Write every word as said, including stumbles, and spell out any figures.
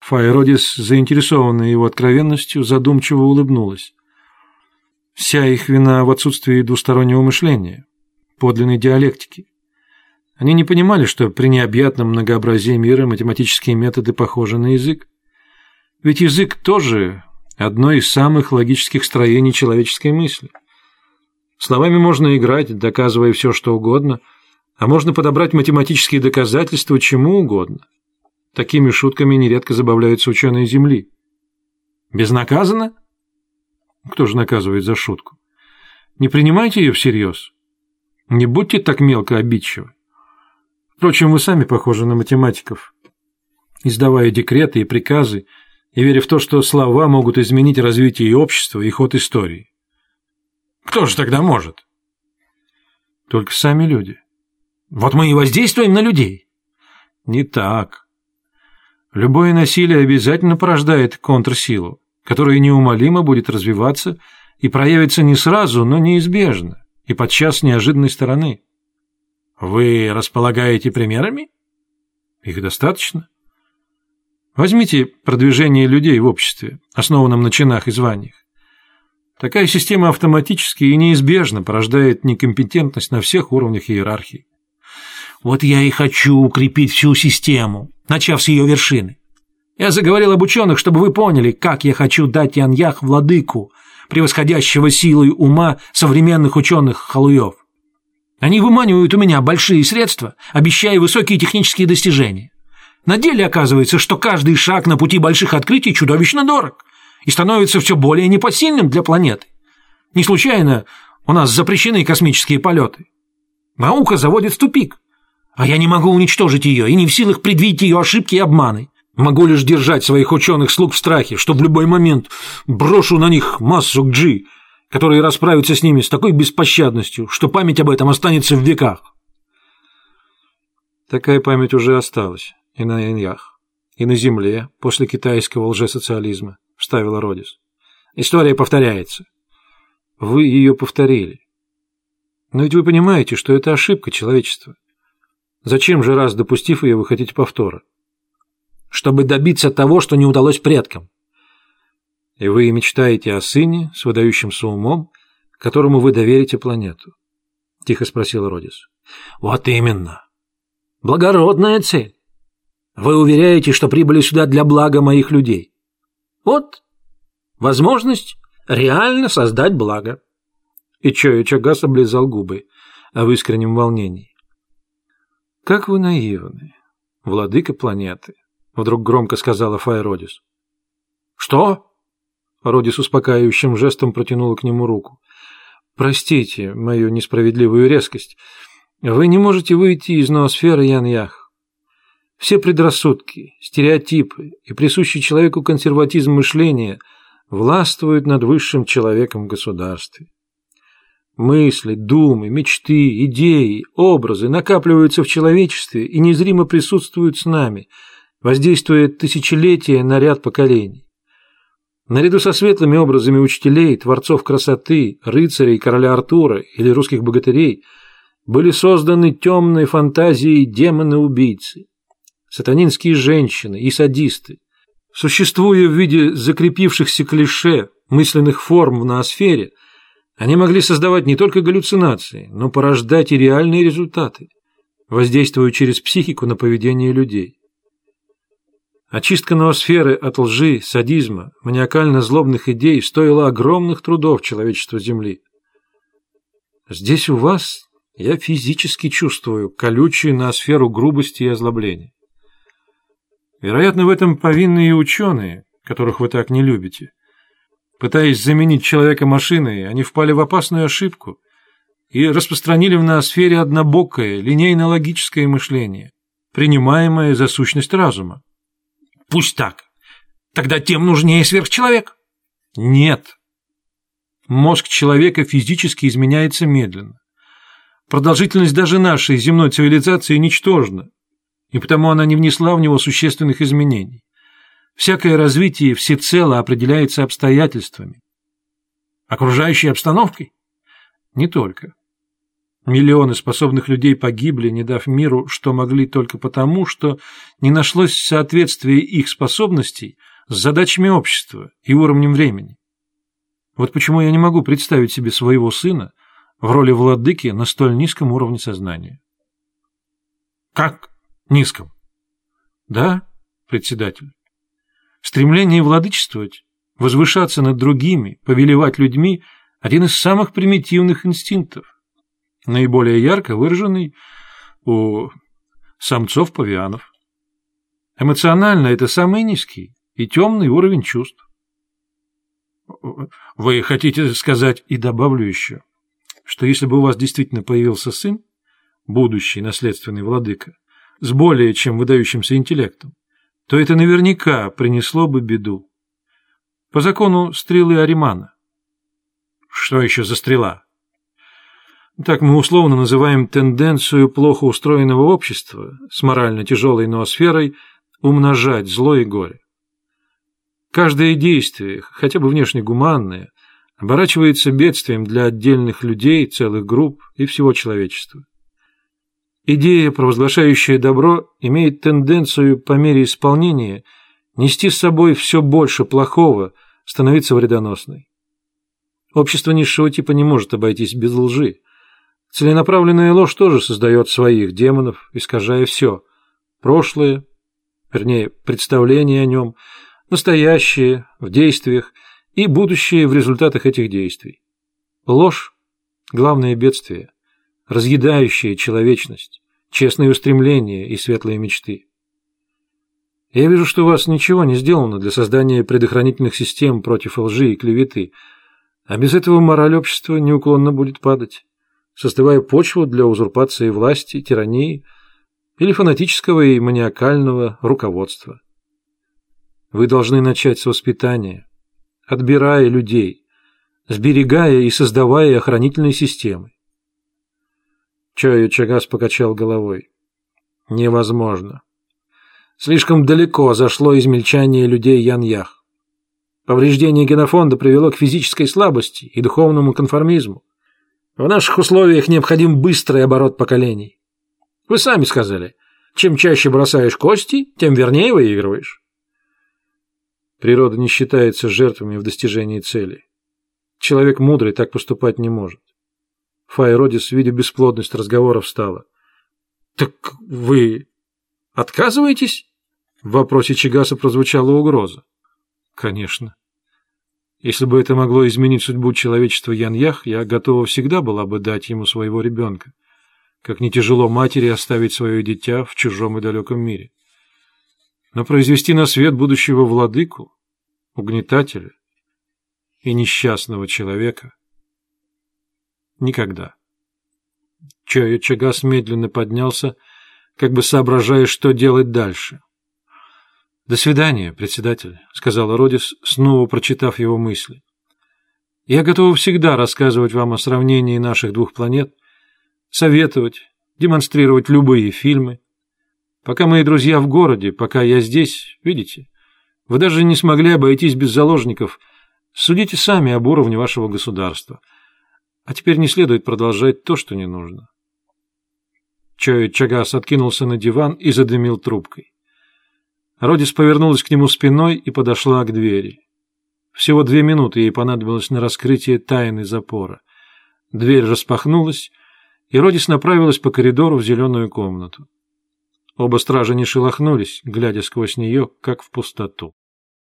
Фая Родис, заинтересованная его откровенностью, задумчиво улыбнулась. Вся их вина в отсутствии двустороннего мышления, подлинной диалектики. Они не понимали, что при необъятном многообразии мира математические методы похожи на язык. Ведь язык тоже одно из самых логических строений человеческой мысли. Словами можно играть, доказывая все, что угодно, а можно подобрать математические доказательства чему угодно. Такими шутками нередко забавляются ученые Земли. Безнаказанно? Кто же наказывает за шутку? Не принимайте ее всерьез. Не будьте так мелко обидчивы. Впрочем, вы сами похожи на математиков, издавая декреты и приказы и веря в то, что слова могут изменить развитие общества и ход истории. Кто же тогда может? Только сами люди. Вот мы и воздействуем на людей. Не так. Любое насилие обязательно порождает контрсилу, которая неумолимо будет развиваться и проявится не сразу, но неизбежно, и подчас с неожиданной стороны. Вы располагаете примерами? Их достаточно. Возьмите продвижение людей в обществе, основанном на чинах и званиях. Такая система автоматически и неизбежно порождает некомпетентность на всех уровнях иерархии. Вот я и хочу укрепить всю систему, начав с ее вершины. Я заговорил об ученых, чтобы вы поняли, как я хочу дать Яньях владыку, превосходящего силой ума современных ученых-халуев. Они выманивают у меня большие средства, обещая высокие технические достижения. На деле оказывается, что каждый шаг на пути больших открытий чудовищно дорог и становится все более непосильным для планеты. Не случайно у нас запрещены космические полеты. Наука заводит в тупик, а я не могу уничтожить ее и не в силах предвидеть ее ошибки и обманы. Могу лишь держать своих ученых-слуг в страхе, что в любой момент брошу на них массу G, которые расправятся с ними с такой беспощадностью, что память об этом останется в веках. Такая память уже осталась и на Яньях, и на Земле после китайского лжесоциализма, вставила Родис. История повторяется. Вы ее повторили. Но ведь вы понимаете, что это ошибка человечества. Зачем же, раз допустив ее, вы хотите повтора? Чтобы добиться того, что не удалось предкам. И вы мечтаете о сыне с выдающимся умом, которому вы доверите планету? Тихо спросила Родис. Вот именно. Благородная цель. Вы уверяете, что прибыли сюда для блага моих людей. Вот возможность реально создать благо. И Чоя Чагас облизал губы в искреннем волнении. Как вы наивны, владыка планеты, вдруг громко сказала Фая Родис. Что? Родис успокаивающим жестом протянула к нему руку. Простите мою несправедливую резкость. Вы не можете выйти из ноосферы Яньях. Все предрассудки, стереотипы и присущий человеку консерватизм мышления властвуют над высшим человеком в государстве. Мысли, думы, мечты, идеи, образы накапливаются в человечестве и незримо присутствуют с нами, воздействуя тысячелетия на ряд поколений. Наряду со светлыми образами учителей, творцов красоты, рыцарей короля Артура или русских богатырей были созданы темные фантазии демоны-убийцы, сатанинские женщины и садисты. Существуя в виде закрепившихся клише мысленных форм в ноосфере, они могли создавать не только галлюцинации, но порождать и реальные результаты, воздействуя через психику на поведение людей. Очистка ноосферы от лжи, садизма, маниакально-злобных идей стоила огромных трудов человечества Земли. Здесь у вас я физически чувствую колючую ноосферу грубости и озлобления. Вероятно, в этом повинны и ученые, которых вы так не любите. Пытаясь заменить человека машиной, они впали в опасную ошибку и распространили в ноосфере однобокое, линейно-логическое мышление, принимаемое за сущность разума. Пусть так. Тогда тем нужнее сверхчеловек. Нет. Мозг человека физически изменяется медленно. Продолжительность даже нашей земной цивилизации ничтожна, и потому она не внесла в него существенных изменений. Всякое развитие всецело определяется обстоятельствами. Окружающей обстановкой? Не только. Миллионы способных людей погибли, не дав миру, что могли, только потому, что не нашлось соответствия их способностей с задачами общества и уровнем времени. Вот почему я не могу представить себе своего сына в роли владыки на столь низком уровне сознания. Как низком? Да, председатель. Стремление владычествовать, возвышаться над другими, повелевать людьми – один из самых примитивных инстинктов, наиболее ярко выраженный у самцов-павианов. Эмоционально это самый низкий и темный уровень чувств. Вы хотите сказать, и добавлю еще, что если бы у вас действительно появился сын, будущий наследственный владыка, с более чем выдающимся интеллектом, то это наверняка принесло бы беду. По закону стрелы Аримана. Что еще за стрела? Так мы условно называем тенденцию плохо устроенного общества с морально тяжелой ноосферой умножать зло и горе. Каждое действие, хотя бы внешне гуманное, оборачивается бедствием для отдельных людей, целых групп и всего человечества. Идея, провозглашающая добро, имеет тенденцию по мере исполнения нести с собой все больше плохого, становиться вредоносной. Общество низшего типа не может обойтись без лжи. Целенаправленная ложь тоже создает своих демонов, искажая все – прошлое, вернее, представление о нем, настоящее в действиях и будущее в результатах этих действий. Ложь – главное бедствие, разъедающее человечность, честные устремления и светлые мечты. Я вижу, что у вас ничего не сделано для создания предохранительных систем против лжи и клеветы, а без этого мораль общества неуклонно будет падать, создавая почву для узурпации власти, тирании или фанатического и маниакального руководства. Вы должны начать с воспитания, отбирая людей, сберегая и создавая охранительные системы. Чойо Чагас покачал головой. Невозможно. Слишком далеко зашло измельчание людей Яньях. Повреждение генофонда привело к физической слабости и духовному конформизму. В наших условиях необходим быстрый оборот поколений. Вы сами сказали, чем чаще бросаешь кости, тем вернее выигрываешь. Природа не считается жертвами в достижении цели. Человек мудрый так поступать не может. Фай Родис, видя бесплодность разговора, встала. «Так вы отказываетесь?» В вопросе Чагаса прозвучала угроза. «Конечно. Если бы это могло изменить судьбу человечества Яньях, я готова всегда была бы дать ему своего ребенка. Как не тяжело матери оставить свое дитя в чужом и далеком мире. Но произвести на свет будущего владыку, угнетателя и несчастного человека никогда». Чойо Чагас медленно поднялся, как бы соображая, что делать дальше. «До свидания, председатель», — сказала Родис, снова прочитав его мысли. «Я готова всегда рассказывать вам о сравнении наших двух планет, советовать, демонстрировать любые фильмы. Пока мои друзья в городе, пока я здесь, видите, вы даже не смогли обойтись без заложников. Судите сами об уровне вашего государства. А теперь не следует продолжать то, что не нужно». Чойо Чагас откинулся на диван и задымил трубкой. Родис повернулась к нему спиной и подошла к двери. Всего две минуты ей понадобилось на раскрытие тайны запора. Дверь распахнулась, и Родис направилась по коридору в зеленую комнату. Оба стража не шелохнулись, глядя сквозь нее, как в пустоту.